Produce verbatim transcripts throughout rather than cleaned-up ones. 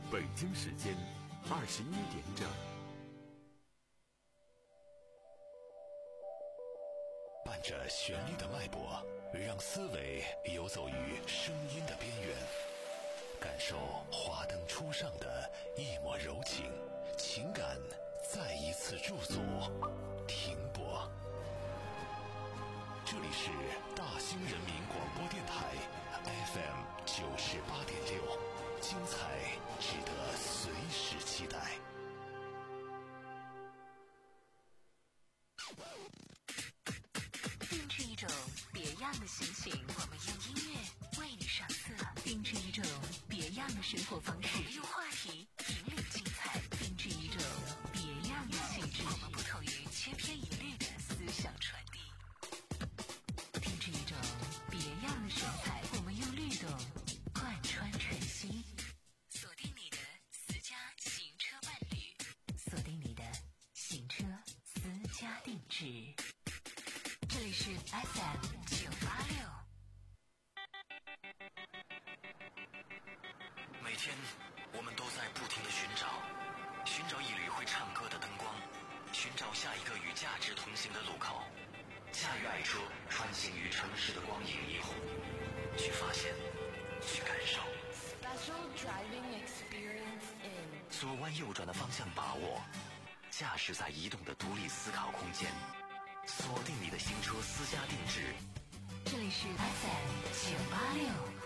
北京时间二十一点整。 伴着旋律的脉搏，让思维游走于声音的边缘，感受华灯初上的一抹柔情，情感再一次驻足停泊。这里是大兴人民广播电台 F M 九十八点六，精彩值得随时期待。 定制一种别样的心情，我们用音乐为你上色；定制一种别样的生活方式，我们用话题引领精彩；定制一种别样的气质，我们不同于千篇一律的思想传递；定制一种别样的神采，我们用律动贯穿晨曦。锁定你的私家行车伴侣，锁定你的行车私家定制。这里是 F M 九八六。 每天我们都在不停地寻找，寻找一缕会唱歌的灯光，寻找下一个与价值同行的路口，驾驭爱车穿行于城市的光影霓虹，去发现，去感受。 Special driving experience in 左弯右转的方向把握，驾驶在移动的独立思考空间，锁定你的行车私家定制。 这里是 F M 九八六。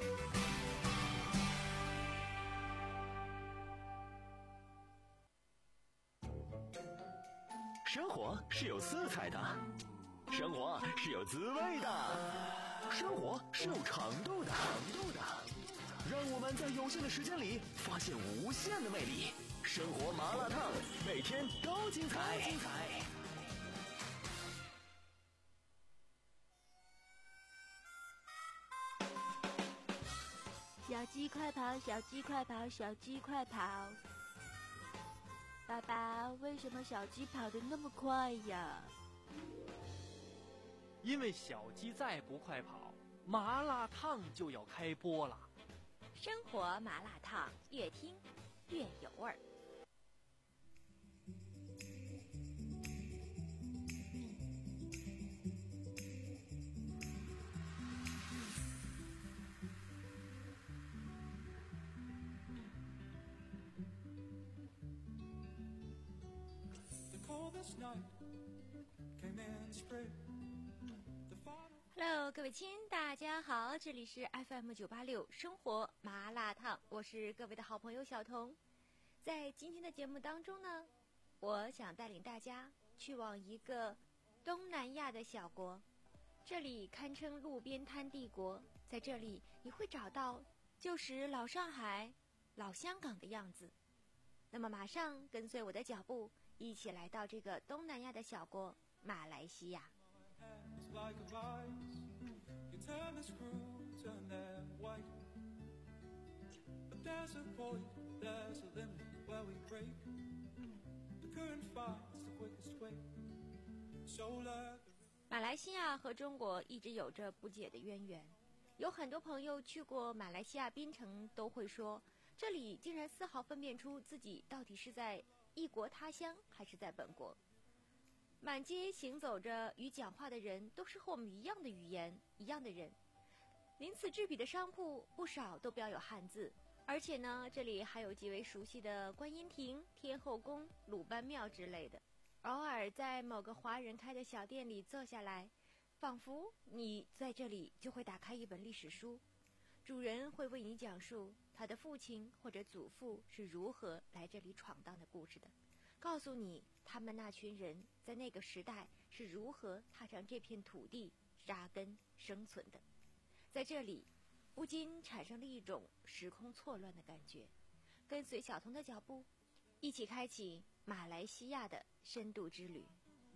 生活是有色彩的，生活是有滋味的，生活是有长度的，长度的。让我们在有限的时间里发现无限的魅力。生活麻辣烫，每天都精彩，精彩。 小鸡快跑，小鸡快跑，小鸡快跑！爸爸，为什么小鸡跑得那么快呀？ 因为小鸡再不快跑，麻辣烫就要开播了。 生活麻辣烫，越听越有味儿。Hello， 各位亲，大家好，这里是 F M 九八六生活麻辣烫，我是各位的好朋友小彤。在今天的节目当中呢，我想带领大家去往一个东南亚的小国，这里堪称路边摊帝国，在这里你会找到旧时老上海、老香港的样子。那么马上跟随我的脚步，一起来到这个东南亚的小国马来西亚。马来西亚和中国一直有着不解的渊源，有很多朋友去过马来西亚槟城都会说，这里竟然丝毫分辨出自己到底是在异国他乡还是在本国。满街行走着与讲话的人都是和我们一样的语言，一样的人。鳞次栉比的商铺不少都标有汉字，而且呢，这里还有极为熟悉的观音亭、天后宫、鲁班庙之类的。偶尔在某个华人开的小店里坐下来，仿佛你在这里就会打开一本历史书，主人会为你讲述他的父亲或者祖父是如何来这里闯荡的故事的，告诉你他们那群人在那个时代是如何踏上这片土地扎根生存的。在这里不禁产生了一种时空错乱的感觉。跟随小彤的脚步，一起开启马来西亚的深度之旅。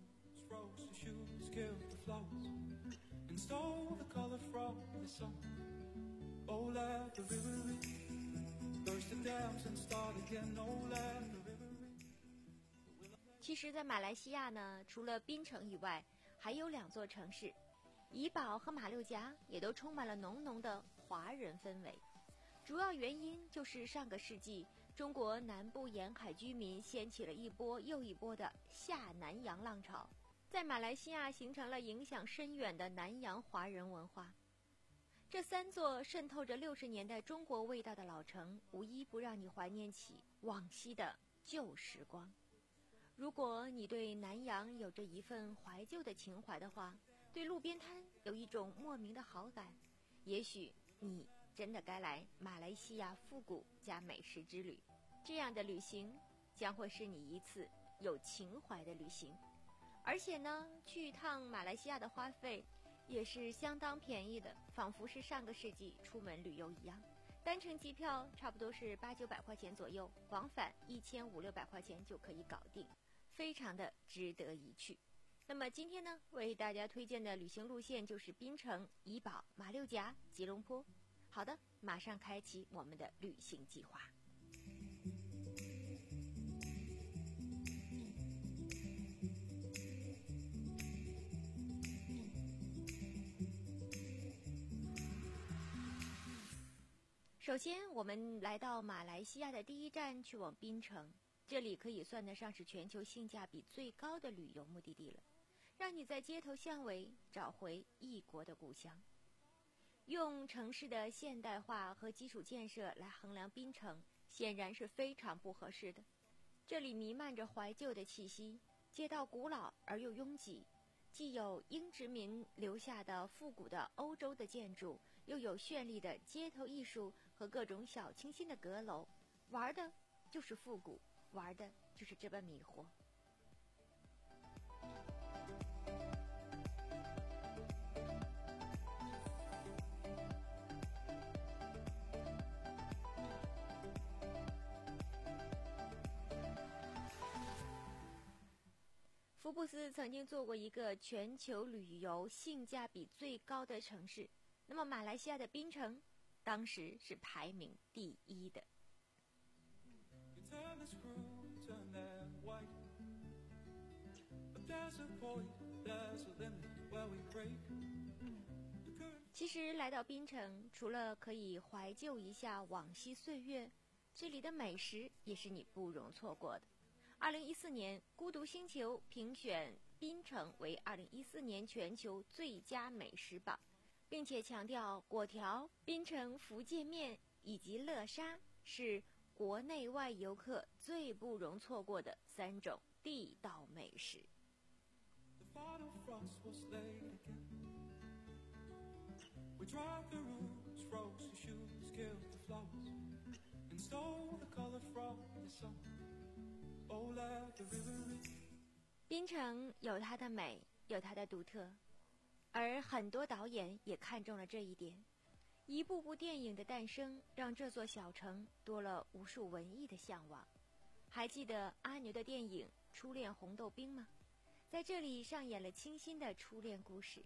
其实在马来西亚呢，除了槟城以外，还有两座城市怡保和马六甲也都充满了浓浓的华人氛围。 主要原因就是上个世纪中国南部沿海居民掀起了一波又一波的下南洋浪潮，在马来西亚形成了影响深远的南洋华人文化。这三座渗透着六十年代中国味道的老城，无一不让你怀念起往昔的旧时光。如果你对南洋有着一份怀旧的情怀的话，对路边摊有一种莫名的好感，也许你真的该来马来西亚复古加美食之旅。这样的旅行将会是你一次有情怀的旅行，而且呢，去一趟马来西亚的花费也是相当便宜的，仿佛是上个世纪出门旅游一样。单程机票差不多是八九百块钱左右，往返一千五六百块钱就可以搞定，非常的值得一去。那么今天呢，为大家推荐的旅行路线就是槟城、怡保、马六甲、吉隆坡。好的，马上开启我们的旅行计划。首先，我们来到马来西亚的第一站，去往槟城。这里可以算得上是全球性价比最高的旅游目的地了，让你在街头巷尾找回异国的故乡。用城市的现代化和基础建设来衡量槟城，显然是非常不合适的。这里弥漫着怀旧的气息，街道古老而又拥挤，既有英殖民留下的复古的欧洲的建筑，又有绚丽的街头艺术和各种小清新的阁楼，玩的就是复古，玩的就是这般迷惑。福布斯曾经做过一个全球旅游性价比最高的城市，那么马来西亚的槟城当时是排名第一的。其实来到槟城，除了可以怀旧一下往昔岁月，这里的美食也是你不容错过的。二零一四年，孤独星球评选槟城为二零一四年全球最佳美食榜，并且强调粿条、槟城福建面以及乐沙是国内外游客最不容错过的三种地道美食。槟城有它的美，有它的独特，而很多导演也看中了这一点。一部部电影的诞生，让这座小城多了无数文艺的向往。还记得阿牛的电影《初恋红豆冰》吗？在这里上演了清新的初恋故事。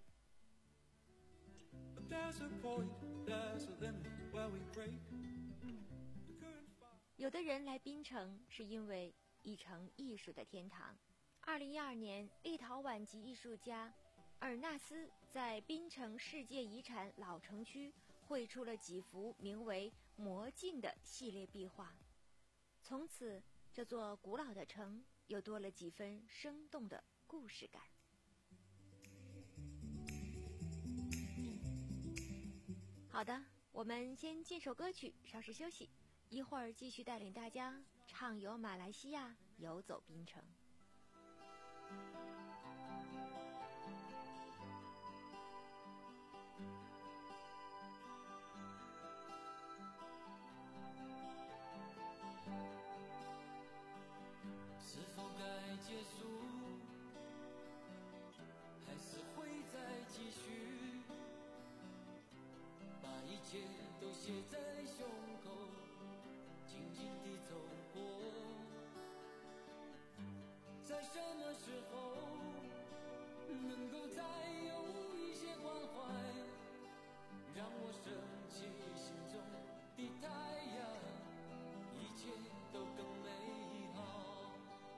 有的人来槟城是因为一城艺术的天堂。二零一二年，立陶宛籍艺术家尔纳斯在槟城世界遗产老城区绘出了几幅名为《魔镜》的系列壁画，从此这座古老的城又多了几分生动的故事感。好的，我们先进首歌曲，稍事休息，一会儿继续带领大家畅游马来西亚，游走槟城。 是否该结束，还是会再继续？把一切都写在胸口，静静地走过。在什么时候能够再有一些关怀，让我升起心中的太阳，一切都更美好。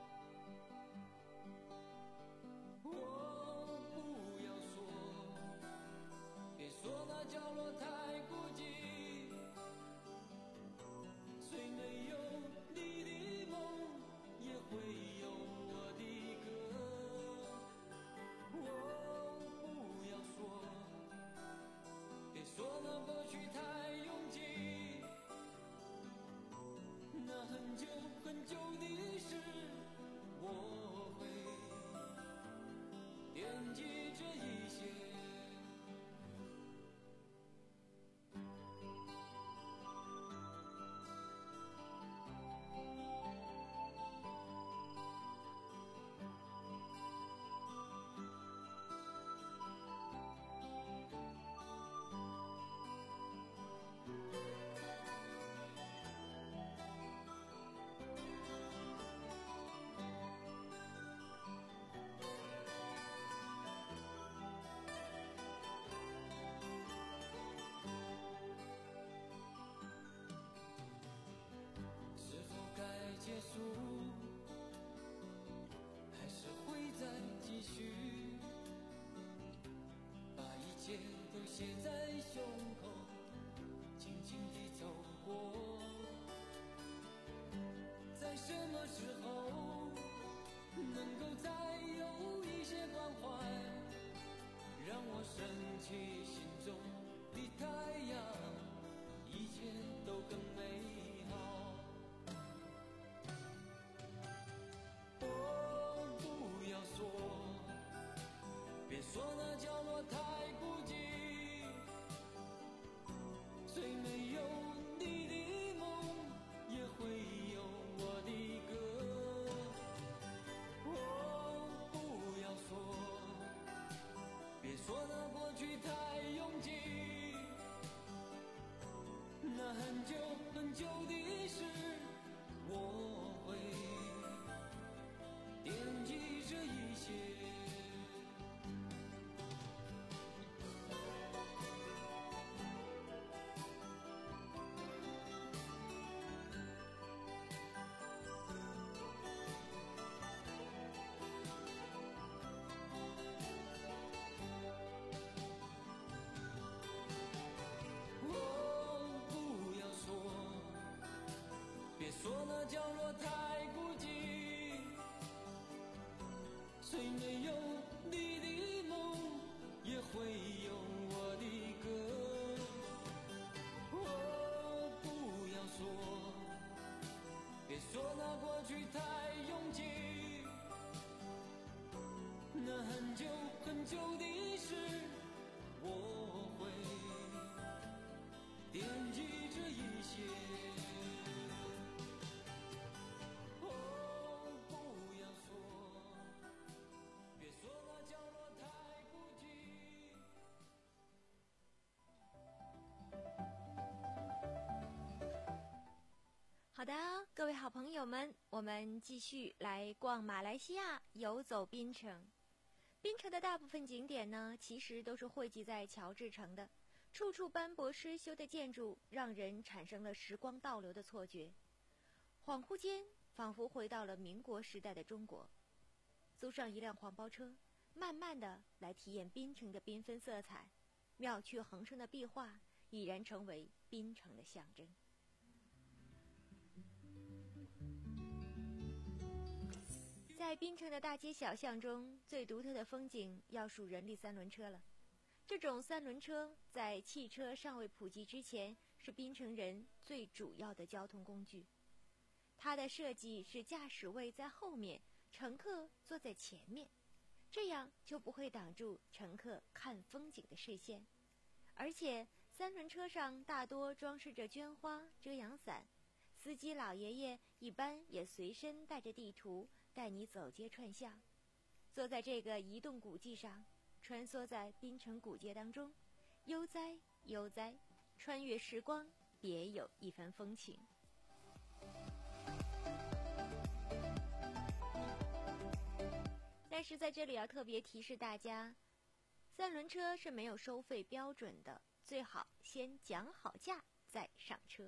我不要说，别说那角落太孤寂， 我升起心中的太阳，一切都更美好。哦，不要说，别说那角落太孤寂，虽没有你的梦，也会有我的歌。哦，不要说，别说那过去太拥挤，那很久很久的事，我会惦记这一切。说那角落太孤寂，虽没有你的梦，也会有我的歌。哦，不要说，别说那过去太拥挤，那很久很久的事，我会惦记这一切。 好的，各位好朋友们，我们继续来逛马来西亚，游走槟城。槟城的大部分景点呢，其实都是汇集在乔治城的，处处斑驳失修的建筑，让人产生了时光倒流的错觉。恍惚间，仿佛回到了民国时代的中国。租上一辆黄包车，慢慢的来体验槟城的缤纷色彩，妙趣横生的壁画已然成为槟城的象征。在槟城的大街小巷中，最独特的风景要数人力三轮车了。这种三轮车在汽车尚未普及之前，是槟城人最主要的交通工具。它的设计是驾驶位在后面，乘客坐在前面，这样就不会挡住乘客看风景的视线。而且三轮车上大多装饰着绢花、遮阳伞，司机老爷爷一般也随身带着地图，带你走街串巷。坐在这个移动古迹上，穿梭在槟城古街当中，悠哉悠哉，穿越时光，别有一番风情。但是在这里要特别提示大家，三轮车是没有收费标准的，最好先讲好价再上车。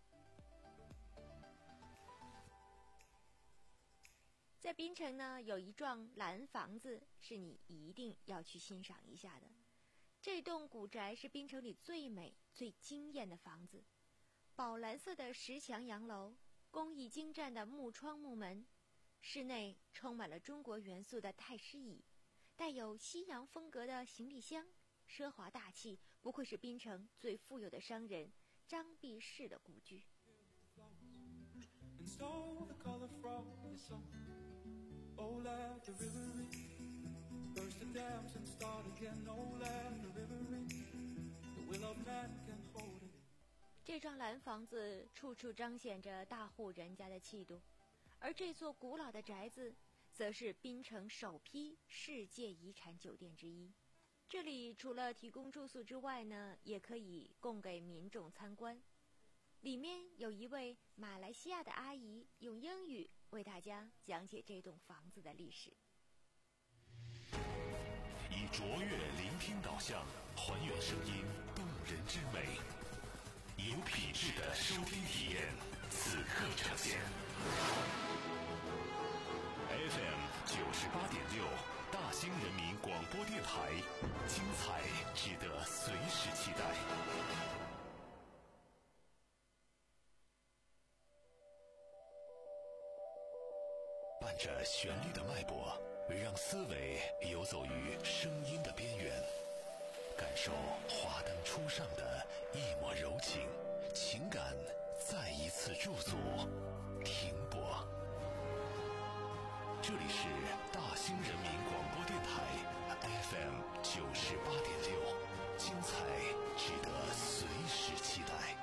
在槟城呢，有一幢蓝房子是你一定要去欣赏一下的。这栋古宅是槟城里最美最惊艳的房子，宝蓝色的石墙洋楼，工艺精湛的木窗木门，室内充满了中国元素的太师椅，带有西洋风格的行李箱，奢华大气，不愧是槟城最富有的商人张弼士的故居。 Oh, let the river ring, burst the dams and start again. Oh, let the river ring, the will of man can hold it. 这幢蓝房子处处彰显着大户人家的气度，而这座古老的宅子则是槟城首批世界遗产酒店之一。这里除了提供住宿之外呢，也可以供给民众参观。里面有一位马来西亚的阿姨用英语为大家讲解这栋房子的历史。 以卓越聆听导向，还原声音动人之美，有品质的收听体验，此刻呈现。F M 九十八点六，大兴人民广播电台，精彩值得随时期待。伴着旋律的脉搏，让思维游走于声音的边缘， 感受华灯初上的一抹柔情，情感再一次驻足停泊。这里是大兴人民广播电台 F M 九十八点六，精彩值得随时期待。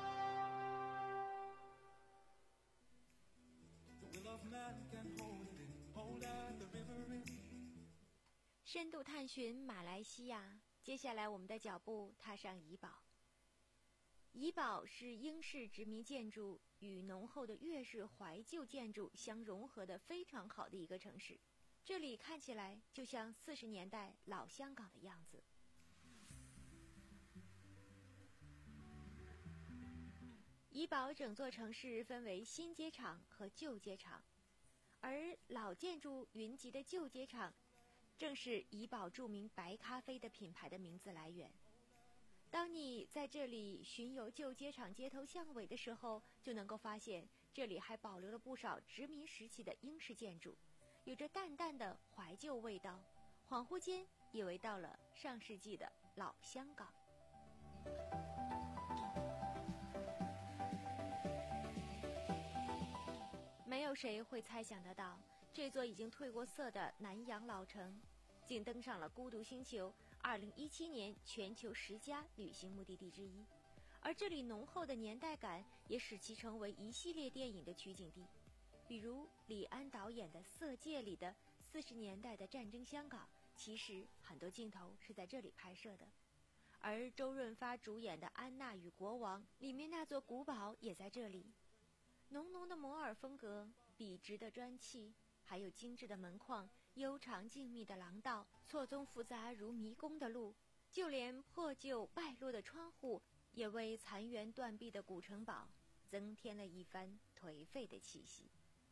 深度探寻马来西亚，接下来我们的脚步踏上怡保。怡保是英式殖民建筑与浓厚的粤式怀旧建筑相融合的非常好的一个城市，这里看起来就像四十年代老香港的样子。怡保整座城市分为新街场和旧街场，而老建筑云集的旧街场正是怡保著名白咖啡的品牌的名字来源。当你在这里巡游旧街场街头巷尾的时候，就能够发现这里还保留了不少殖民时期的英式建筑，有着淡淡的怀旧味道，恍惚间以为到了上世纪的老香港。没有谁会猜想得到，这座已经褪过色的南洋老城竟登上了孤独星球二零一七年全球十佳旅行目的地之一，而这里浓厚的年代感也使其成为一系列电影的取景地，比如李安导演的《色戒》里的四十年代的战争香港，其实很多镜头是在这里拍摄的。而周润发主演的《安娜与国王》里面那座古堡也在这里，浓浓的摩尔风格，笔直的砖砌，还有精致的门框，悠长静谧的廊道，错综复杂如迷宫的路，就连破旧败落的窗户也为残垣断壁的古城堡增添了一番颓废的气息。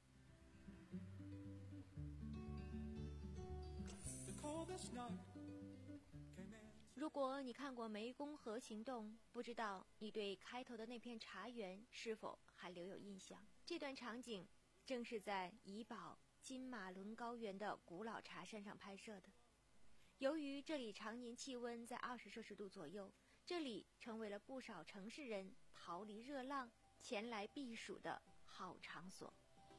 如果你看过《湄公河行动》，不知道你对开头的那片茶园是否还留有印象？这段场景正是在怡保金马伦高原的古老茶山上拍摄的。由于这里常年气温在二十摄氏度左右，这里成为了不少城市人逃离热浪前来避暑的好场所。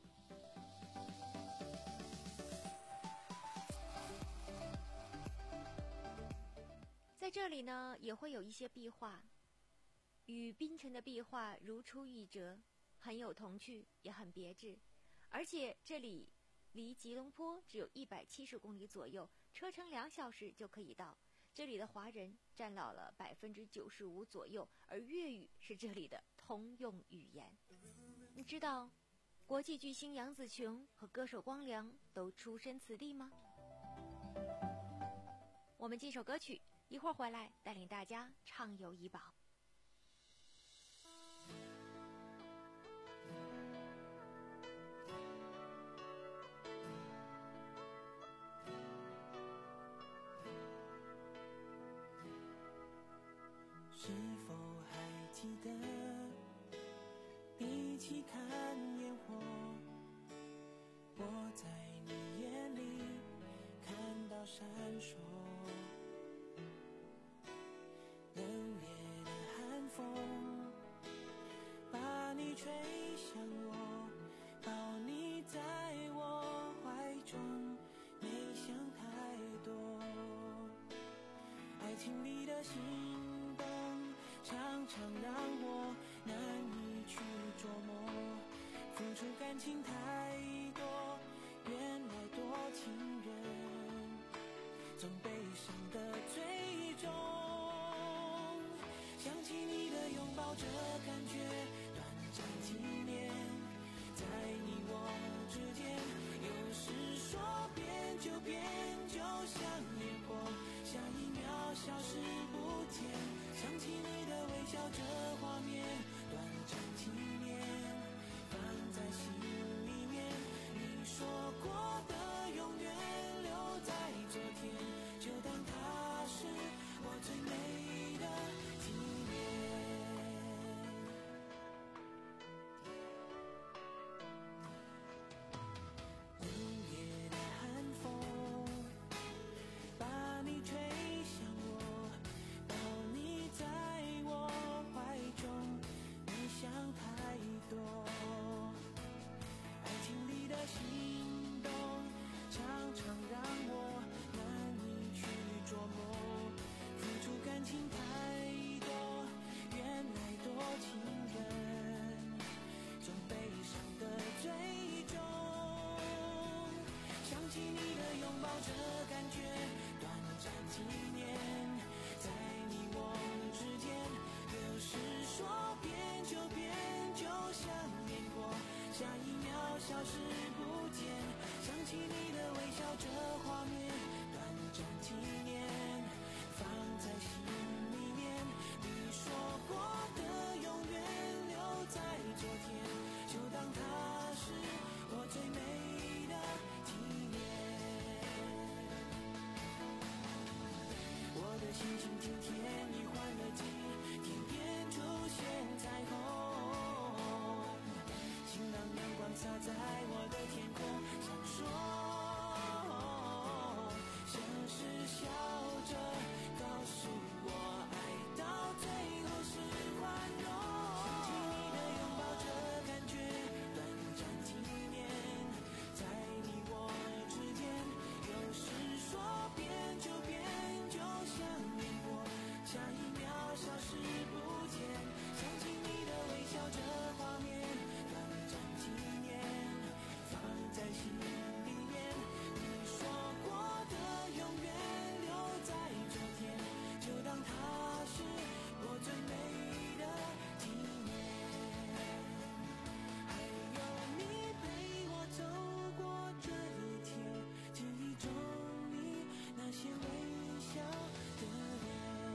在这里呢，也会有一些壁画，与槟城的壁画如出一辙，很有童趣，也很别致。而且这里离吉隆坡只有一百七十公里左右，车程两小时就可以到。这里的华人占到了百分之九十五左右，而粤语是这里的通用语言。你知道国际巨星杨紫琼和歌手光良都出身此地吗？我们进首歌曲，一会儿回来带领大家畅游怡保。 是否还记得，一起看烟火，我在你眼里看到闪烁，冷冽的寒风把你吹向我，抱你在我怀中，没想太多，爱情里的心常常让我难以去琢磨，付出感情太多，原来多情人总悲伤的最终。想起你的拥抱，这感觉短暂几年，在你我之间，有时说变就变，就像烟火，下一秒消失不见。想起你的微笑，这画面短暂几年，放在心里面。你说过的永远留在昨天，就当它是我最美的纪念。冷冽的寒风把你吹向我， 消失不见，想起你的微笑，这画面短暂纪念，放在心里面。你说过的永远留在昨天，就当它是我最美的纪念。我的心情今天已换了季，天边出现彩虹，晴朗阳光洒在我的天空，闪烁，像是笑着告诉我，爱到最后是宽容。想起你的拥抱，这感觉短暂纪念，在你我之间，有时说变就变，就像烟火，下一秒消失不见。想起你的微笑，这画面短暂纪念，放在心里面。你说过的永远留在昨天，就当它是我最美的纪念。还有你陪我走过这一天，记忆中你那些微笑的脸。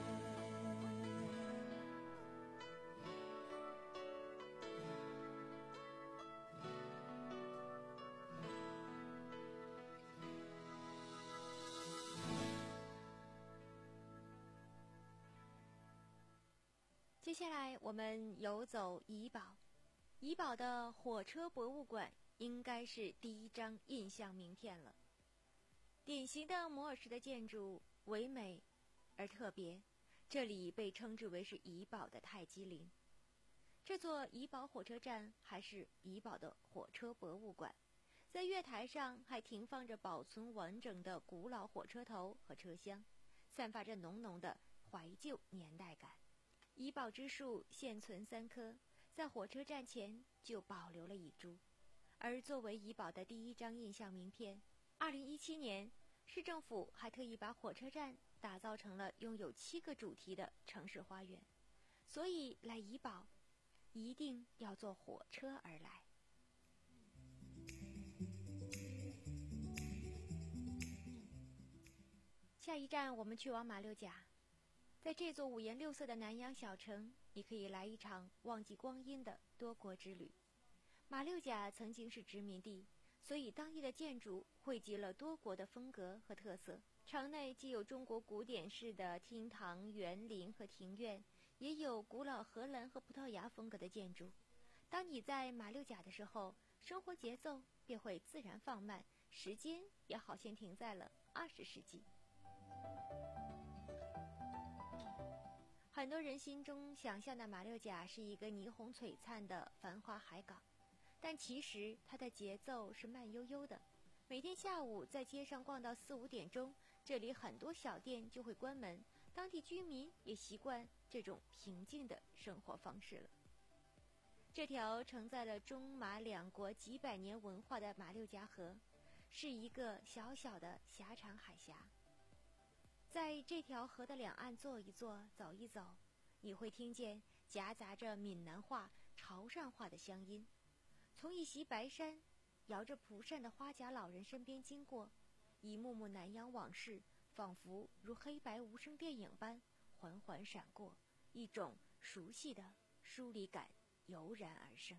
接下来我们游走怡保，怡保的火车博物馆应该是第一张印象名片了。典型的摩尔式的建筑，唯美而特别，这里被称之为是怡保的泰姬陵。这座怡保火车站还是怡保的火车博物馆，在月台上还停放着保存完整的古老火车头和车厢，散发着浓浓的怀旧年代感。怡保之树现存三棵，在火车站前就保留了一株。而作为怡保的第一张印象名片，二零一七年市政府还特意把火车站打造成了拥有七个主题的城市花园。所以来怡保一定要坐火车而来。下一站我们去往马六甲，在这座五颜六色的南洋小城，你可以来一场忘记光阴的多国之旅。马六甲曾经是殖民地，所以当地的建筑汇集了多国的风格和特色。城内既有中国古典式的厅堂、园林和庭院，也有古老荷兰和葡萄牙风格的建筑。当你在马六甲的时候，生活节奏便会自然放慢，时间也好像停在了二十世纪。很多人心中想象的马六甲是一个霓虹璀璨的繁华海港，但其实它的节奏是慢悠悠的。每天下午在街上逛到四五点钟，这里很多小店就会关门，当地居民也习惯这种平静的生活方式了。这条承载了中马两国几百年文化的马六甲河，是一个小小的狭长海峡。在这条河的两岸坐一坐，走一走，你会听见夹杂着闽南话、潮汕话的乡音。从一袭白衫、摇着蒲扇的花甲老人身边经过，一幕幕南洋往事仿佛如黑白无声电影般缓缓闪过，一种熟悉的疏离感油然而生。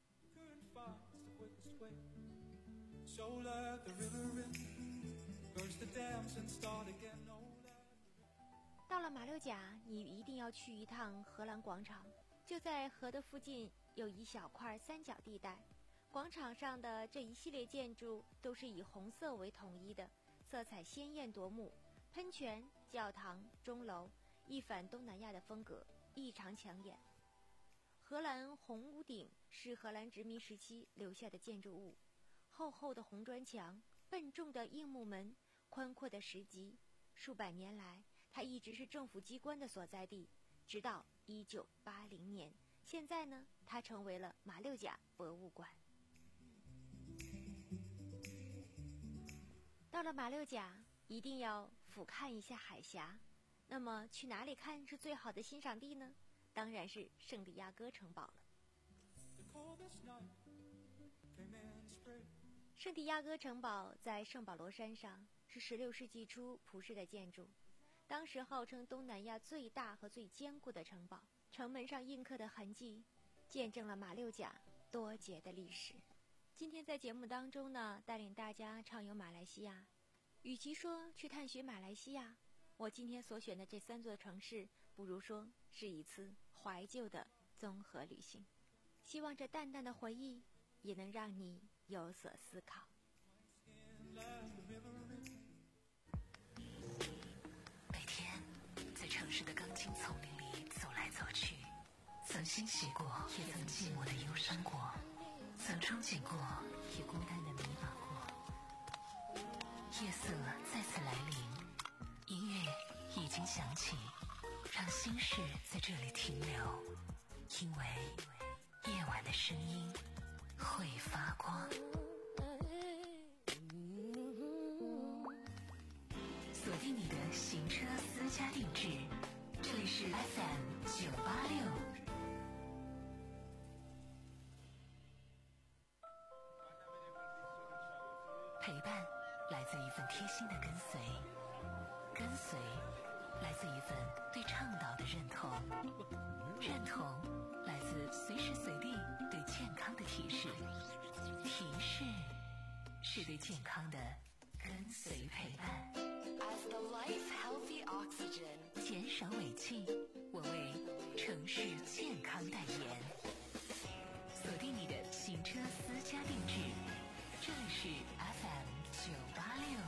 到了马六甲，你一定要去一趟荷兰广场，就在河的附近有一小块三角地带。广场上的这一系列建筑都是以红色为统一的，色彩鲜艳夺目，喷泉、教堂、钟楼，一反东南亚的风格，异常抢眼。荷兰红屋顶是荷兰殖民时期留下的建筑物，厚厚的红砖墙，笨重的硬木门，宽阔的石级，数百年来它一直是政府机关的所在地，直到一九八零年，现在呢，它成为了马六甲博物馆。到了马六甲，一定要俯瞰一下海峡。那么去哪里看是最好的欣赏地呢？当然是圣地亚哥城堡了。 圣地亚哥城堡在圣保罗山上，是十六世纪初葡式的建筑，当时号称东南亚最大和最坚固的城堡。城门上印刻的痕迹，见证了马六甲多节的历史。今天在节目当中呢，带领大家畅游马来西亚。与其说去探寻马来西亚，我今天所选的这三座城市，不如说是一次怀旧的综合旅行。希望这淡淡的回忆也能让你有所思考。 每天在城市的钢筋丛林里走来走去，曾欣喜过，也曾寂寞的忧伤过，曾憧憬过，也孤单的迷茫过。夜色再次来临，音乐已经响起，让心事在这里停留，因为夜晚的声音会发光。锁定你的行车私家定制，这里是 F M 九八六。陪伴来自一份贴心的跟随，跟随来自一份对倡导的认同，认同来自随时随地对健康的提示，提示是对健康的跟随陪伴。 As the life healthy oxygen， 减少尾气，我为城市健康代言。锁定你的行车私家定制，这里是 F M 九八六。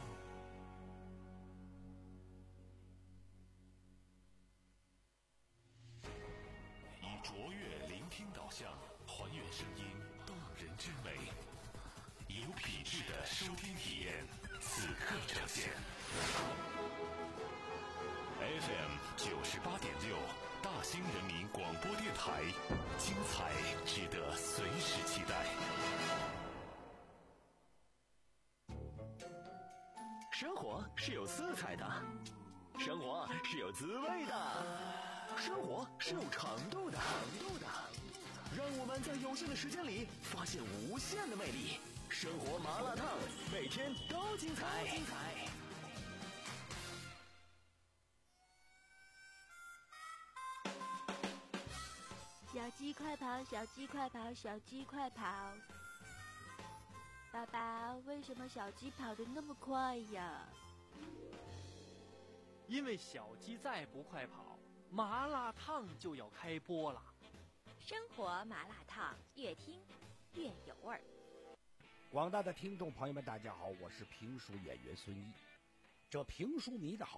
以卓越聆听导向，还原声音动人之美，有品质的收听体验，此刻呈现。F M 九十八点六，大兴人民广播电台，精彩值得随时期待。 生活是有色彩的，生活是有滋味的，生活是有长度的，长度的。让我们在有限的时间里发现无限的魅力。生活麻辣烫，每天都精彩。精彩。 小鸡快跑，小鸡快跑，小鸡快跑！爸爸，为什么小鸡跑得那么快呀？ 因为小鸡再不快跑，麻辣烫就要开播了。 生活麻辣烫，越听越有味儿。 广大的听众朋友们，大家好，我是评书演员孙一。这评书迷的好